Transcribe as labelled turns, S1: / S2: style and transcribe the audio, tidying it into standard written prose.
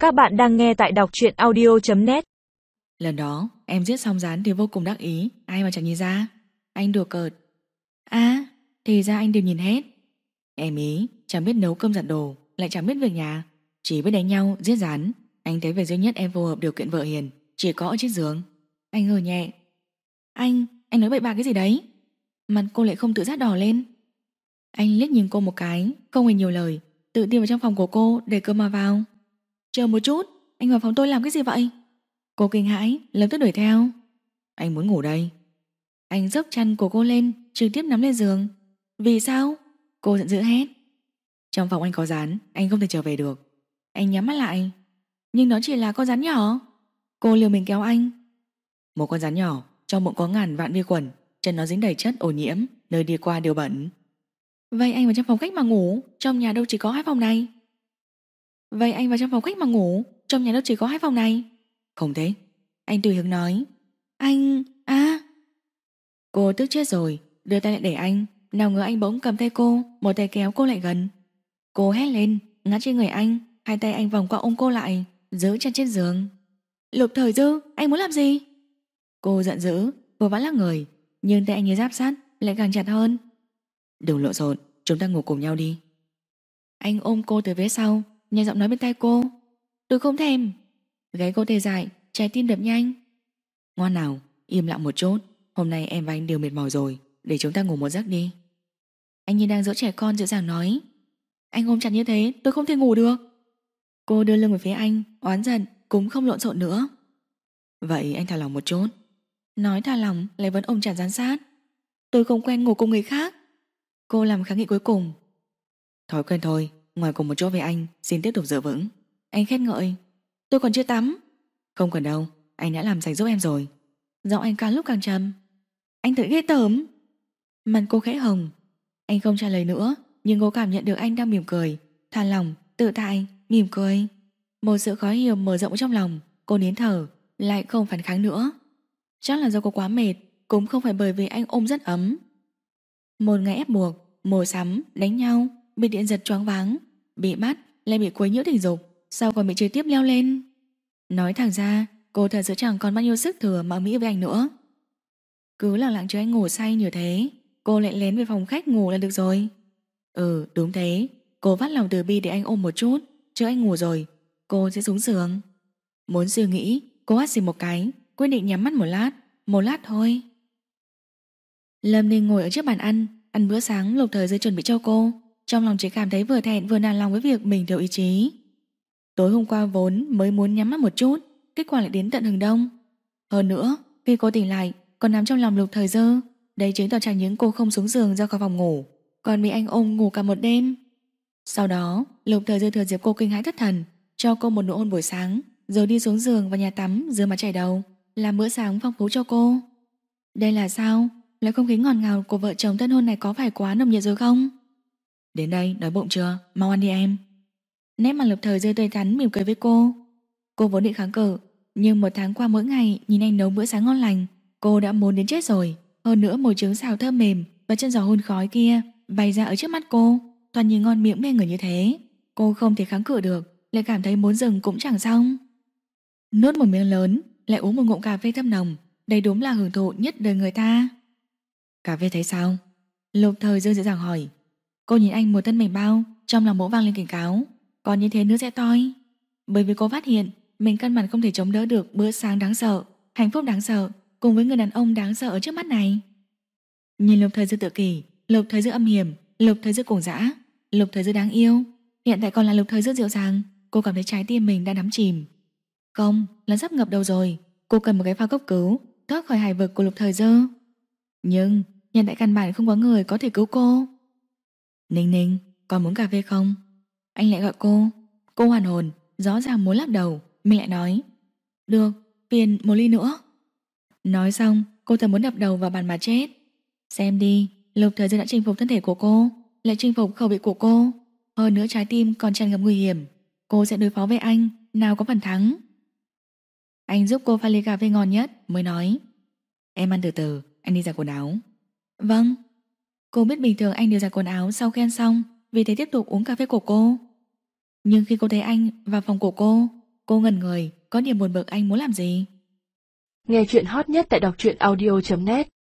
S1: Các bạn đang nghe tại đọc truyện audio.net.
S2: Lần đó em giết xong rán thì vô cùng đắc ý, ai mà chẳng nhìn ra. Anh đùa cợt. À, thì ra anh đều nhìn hết. Em ý chẳng biết nấu cơm giặt đồ, lại chẳng biết việc nhà, chỉ biết đánh nhau, giết rán. Anh thấy việc duy nhất em phù hợp điều kiện vợ hiền chỉ có ở chiếc giường. Anh ngờ nhẹ. Anh nói bậy bạ cái gì đấy? Mặt cô lại không tự giác đỏ lên. Anh liếc nhìn cô một cái, không hề nhiều lời, tự đi vào trong phòng của cô để cơm mà vào. Chờ một chút, anh vào phòng tôi làm cái gì vậy? Cô kinh hãi, lập tức đuổi theo. Anh muốn ngủ đây. Anh dốc chăn của cô lên, trực tiếp nắm lên giường. Vì sao? Cô giận dữ hét. Trong phòng anh có rán, anh không thể trở về được. Anh nhắm mắt lại. Nhưng nó chỉ là con rắn nhỏ. Cô liều mình kéo anh. Một con rắn nhỏ, trong bụng có ngàn vạn vi khuẩn, chân nó dính đầy chất ô nhiễm, nơi đi qua đều bẩn. Vậy anh vào trong phòng khách mà ngủ, trong nhà đâu chỉ có hai phòng này. Vậy anh vào trong phòng khách mà ngủ, trong nhà đâu chỉ có hai phòng này. Không thế. Anh tùy hứng nói. Cô tức chết rồi, đưa tay lại để anh. Nào ngờ anh bỗng cầm tay cô, một tay kéo cô lại gần. Cô hét lên, ngắt trên người anh, hai tay anh vòng qua ôm cô lại, giữ chặt trên giường. Lục Thời Dư, anh muốn làm gì? Cô giận dữ, cô vã lắc người, nhưng tay anh như giáp sắt, lại càng chặt hơn. Đừng lộn xộn, chúng ta ngủ cùng nhau đi. Anh ôm cô từ phía sau, nhẹ giọng nói bên tai cô. Tôi không thèm. Gáy cô tê dại, trái tim đập nhanh. Ngoan nào, im lặng một chút. Hôm nay em và anh đều mệt mỏi rồi, để chúng ta ngủ một giấc đi. Anh như đang dỗ trẻ con dịu dàng nói. Anh ôm chặt như thế tôi không thể ngủ được. Cô đưa lưng về phía anh, oán giận, cũng không lộn xộn nữa. Vậy anh thả lòng một chút. Nói thả lòng lại vẫn ôm chặt gián sát. Tôi không quen ngủ cùng người khác. Cô làm kháng nghị cuối cùng. Thói quen thôi, ngoài cùng một chỗ với anh, xin tiếp tục giữ vững. Anh khen ngợi. Tôi còn chưa tắm. Không cần đâu, anh đã làm sạch giúp em rồi. Giọng anh càng lúc càng trầm. Anh thật ghê tởm. Mặt cô khẽ hồng. Anh không trả lời nữa, nhưng cô cảm nhận được anh đang mỉm cười, thả lỏng, tự tại, mỉm cười. Một sự khó hiểu mở rộng trong lòng. Cô nín thở, lại không phản kháng nữa. Chắc là do cô quá mệt, cũng không phải bởi vì anh ôm rất ấm. Một ngày ép buộc, mổ sắm, đánh nhau, bị điện giật choáng váng, bị bắt, lại bị quấy nhiễu tình dục, sau còn bị trực tiếp leo lên. Nói thẳng ra, cô thật sự chẳng còn bao nhiêu sức thừa mà mỹ với anh nữa. Cứ lặng lặng cho anh ngủ say như thế, cô lại lén về phòng khách ngủ là được rồi. Ừ, đúng thế. Cô vắt lòng từ bi để anh ôm một chút, chứ anh ngủ rồi cô sẽ xuống giường. Muốn suy nghĩ, cô hắt xì một cái, quyết định nhắm mắt một lát thôi. Lâm Ninh ngồi ở trước bàn ăn bữa sáng Lục Thời Dư chuẩn bị cho cô. Trong lòng chỉ cảm thấy vừa thẹn vừa nản lòng với việc mình thiếu ý chí. Tối hôm qua vốn mới muốn nhắm mắt một chút, kết quả lại đến tận hừng đông. Hơn nữa, khi cô tỉnh lại còn nằm trong lòng Lục Thời Dư. Đây chứng tỏ chẳng những cô không xuống giường ra khỏi phòng ngủ, còn bị anh ôm ngủ cả một đêm. Sau đó Lục Thời Dư thừa dịp cô kinh hãi thất thần, cho cô một nụ hôn buổi sáng, rồi đi xuống giường vào nhà tắm rửa mặt chải đầu, làm bữa sáng phong phú cho cô. Đây là sao? Loại không khí ngọt ngào của vợ chồng tân hôn này có phải quá nồng nhiệt rồi không? Đến đây, đói bụng chưa? Mau ăn đi em. Nét mặt Lục Thời Dư tươi thắn mỉm cười với cô. Cô vốn định kháng cự, nhưng một tháng qua mỗi ngày nhìn anh nấu bữa sáng ngon lành, cô đã muốn đến chết rồi. Hơn nữa mùi trứng xào thơm mềm và chân giò hun khói kia bày ra ở trước mắt cô, toàn nhìn ngon miệng mê người như thế. Cô không thể kháng cự được, lại cảm thấy muốn dừng cũng chẳng xong. Nuốt một miếng lớn, lại uống một ngụm cà phê thơm nồng, đây đúng là hưởng thụ nhất đời người ta. Cà phê thấy sao? Lục Thời Dư dễ dàng hỏi. Cô nhìn anh một thân mảnh bao, trong lòng bỗng vang lên cảnh cáo. Còn như thế nữa sẽ toi. Bởi vì cô phát hiện mình căn bản không thể chống đỡ được bữa sáng đáng sợ, hạnh phúc đáng sợ cùng với người đàn ông đáng sợ ở trước mắt này. Nhìn Lục Thời Dư tự kỷ, Lục Thời Dư âm hiểm, Lục Thời Dư cuồng dã, Lục Thời Dư đáng yêu, hiện tại còn là Lục Thời Dư dịu dàng. Cô cảm thấy trái tim mình đang đắm chìm. Không, là sắp ngập đầu rồi. Cô cần một cái phao cấp cứu, thoát khỏi hải vực của Lục Thời Dư. Nhưng hiện tại căn bản không có người có thể cứu cô. Ninh Ninh, còn muốn cà phê không? Anh lại gọi cô. Cô hoàn hồn, rõ ràng muốn lắc đầu. Mình lại nói được, phiền một ly nữa. Nói xong cô thật muốn đập đầu vào bàn mà chết. Xem đi, Lục Thời Dư đã chinh phục thân thể của cô, lại chinh phục khẩu vị của cô. Hơn nữa trái tim còn tràn ngập nguy hiểm. Cô sẽ đối phó với anh, nào có phần thắng. Anh giúp cô pha ly cà phê ngon nhất mới nói. Em ăn từ từ, anh đi giặt quần áo. Vâng. Cô biết bình thường anh đều giặt quần áo sau khi ăn xong, vì thế tiếp tục uống cà phê của cô. Nhưng khi cô thấy anh vào phòng của cô, Cô ngẩn người, có điểm buồn bực anh muốn làm gì?
S3: Nghe chuyện hot nhất tại đọc truyện audio.net